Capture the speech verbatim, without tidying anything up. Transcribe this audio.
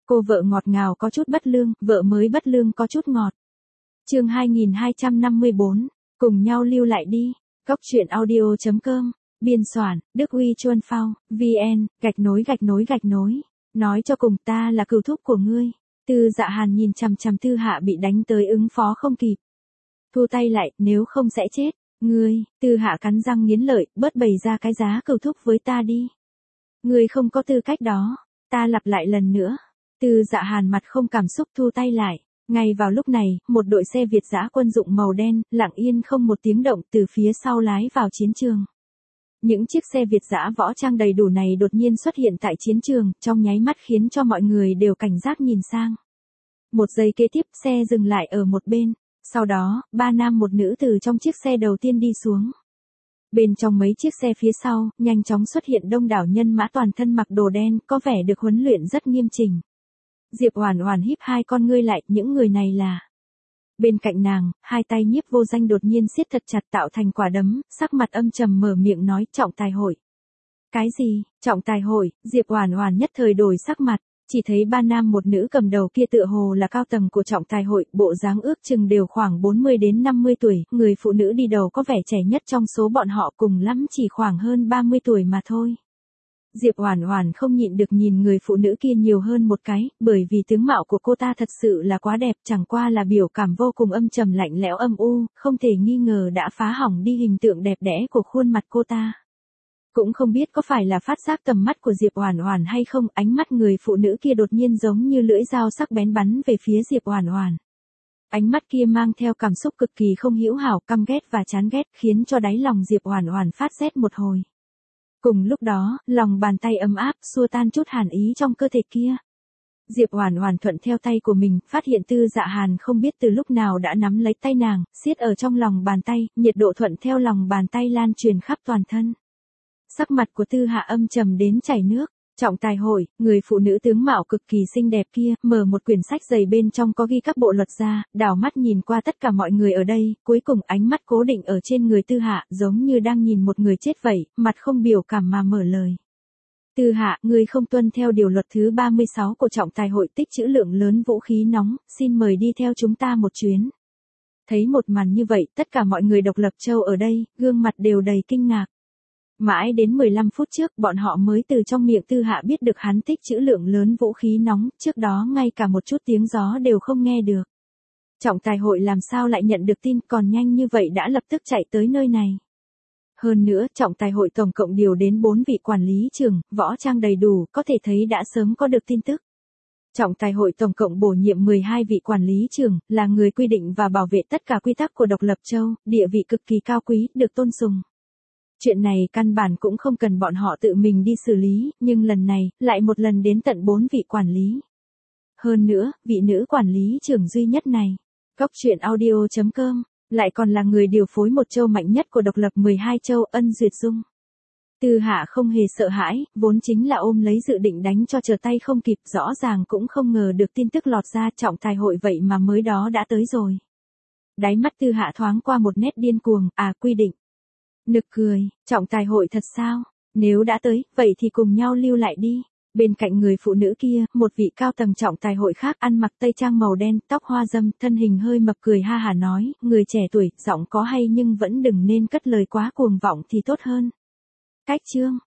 Cô vợ ngọt ngào có chút bất lương, vợ mới bất lương có chút ngọt. Chương hai nghìn hai trăm năm mươi bốn, cùng nhau lưu lại đi. Cốc truyện audio chấm com, biên soạn, Đức Uy Chuân Phao, vn, gạch nối gạch nối gạch nối. Nói cho cùng ta là cừu thúc của ngươi. Tư Dạ Hàn nhìn chằm chằm Tư Hạ bị đánh tới ứng phó không kịp. Thu tay lại, nếu không sẽ chết. Ngươi, Tư Hạ cắn răng nghiến lợi, bớt bày ra cái giá cừu thúc với ta đi. Ngươi không có tư cách đó. Ta lặp lại lần nữa. Tư Dạ Hàn mặt không cảm xúc thu tay lại. Ngay vào lúc này, một đội xe Việt dã quân dụng màu đen, lặng yên không một tiếng động từ phía sau lái vào chiến trường. Những chiếc xe Việt dã võ trang đầy đủ này đột nhiên xuất hiện tại chiến trường, trong nháy mắt khiến cho mọi người đều cảnh giác nhìn sang. Một giây kế tiếp, xe dừng lại ở một bên. Sau đó, ba nam một nữ từ trong chiếc xe đầu tiên đi xuống. Bên trong mấy chiếc xe phía sau, nhanh chóng xuất hiện đông đảo nhân mã toàn thân mặc đồ đen, có vẻ được huấn luyện rất nghiêm chỉnh. Diệp Oản Oản híp hai con ngươi lại, những người này là... Bên cạnh nàng, hai tay Nhiếp Vô Danh đột nhiên siết thật chặt tạo thành quả đấm, sắc mặt âm trầm mở miệng nói trọng tài hội. Cái gì, trọng tài hội, Diệp Oản Oản nhất thời đổi sắc mặt, chỉ thấy ba nam một nữ cầm đầu kia tựa hồ là cao tầng của trọng tài hội, bộ dáng ước chừng đều khoảng bốn mươi đến năm mươi tuổi, người phụ nữ đi đầu có vẻ trẻ nhất trong số bọn họ cùng lắm chỉ khoảng hơn ba mươi tuổi mà thôi. Diệp Oản Oản không nhịn được nhìn người phụ nữ kia nhiều hơn một cái, bởi vì tướng mạo của cô ta thật sự là quá đẹp, chẳng qua là biểu cảm vô cùng âm trầm lạnh lẽo âm u, không thể nghi ngờ đã phá hỏng đi hình tượng đẹp đẽ của khuôn mặt cô ta. Cũng không biết có phải là phát giác tầm mắt của Diệp Oản Oản hay không, ánh mắt người phụ nữ kia đột nhiên giống như lưỡi dao sắc bén bắn về phía Diệp Oản Oản. Ánh mắt kia mang theo cảm xúc cực kỳ không hữu hảo, căm ghét và chán ghét, khiến cho đáy lòng Diệp Oản Oản phát rét một hồi. Cùng lúc đó, lòng bàn tay ấm áp xua tan chút hàn ý trong cơ thể kia. Diệp Oản Oản thuận theo tay của mình, phát hiện Tư Dạ Hàn không biết từ lúc nào đã nắm lấy tay nàng, siết ở trong lòng bàn tay, nhiệt độ thuận theo lòng bàn tay lan truyền khắp toàn thân. Sắc mặt của Tư Hạ âm trầm đến chảy nước. Trọng tài hội, người phụ nữ tướng mạo cực kỳ xinh đẹp kia, mở một quyển sách dày bên trong có ghi các bộ luật ra, đảo mắt nhìn qua tất cả mọi người ở đây, cuối cùng ánh mắt cố định ở trên người Tư Hạ, giống như đang nhìn một người chết vậy, mặt không biểu cảm mà mở lời. Tư Hạ, người không tuân theo điều luật thứ ba mươi sáu của trọng tài hội, tích trữ lượng lớn vũ khí nóng, xin mời đi theo chúng ta một chuyến. Thấy một màn như vậy, tất cả mọi người độc lập châu ở đây, gương mặt đều đầy kinh ngạc. Mãi đến mười lăm phút trước, bọn họ mới từ trong miệng Tư Hạ biết được hắn tích trữ lượng lớn vũ khí nóng, trước đó ngay cả một chút tiếng gió đều không nghe được. Trọng tài hội làm sao lại nhận được tin, còn nhanh như vậy đã lập tức chạy tới nơi này. Hơn nữa, trọng tài hội tổng cộng điều đến bốn vị quản lý trưởng, võ trang đầy đủ, có thể thấy đã sớm có được tin tức. Trọng tài hội tổng cộng bổ nhiệm mười hai vị quản lý trưởng, là người quy định và bảo vệ tất cả quy tắc của độc lập châu, địa vị cực kỳ cao quý, được tôn sùng. Chuyện này căn bản cũng không cần bọn họ tự mình đi xử lý, nhưng lần này, lại một lần đến tận bốn vị quản lý. Hơn nữa, vị nữ quản lý trưởng duy nhất này, cốc truyện audio chấm com, lại còn là người điều phối một châu mạnh nhất của độc lập mười hai châu, Ân Duyệt Dung. Tư Hạ không hề sợ hãi, vốn chính là ôm lấy dự định đánh cho trở tay không kịp, rõ ràng cũng không ngờ được tin tức lọt ra, trọng tài hội vậy mà mới đó đã tới rồi. Đáy mắt Tư Hạ thoáng qua một nét điên cuồng, à quy định. Nực cười, trọng tài hội thật sao? Nếu đã tới, vậy thì cùng nhau lưu lại đi. Bên cạnh người phụ nữ kia, một vị cao tầng trọng tài hội khác ăn mặc tây trang màu đen, tóc hoa dâm, thân hình hơi mập cười ha hả nói, người trẻ tuổi, giọng có hay nhưng vẫn đừng nên cất lời quá cuồng vọng thì tốt hơn. Cách chương,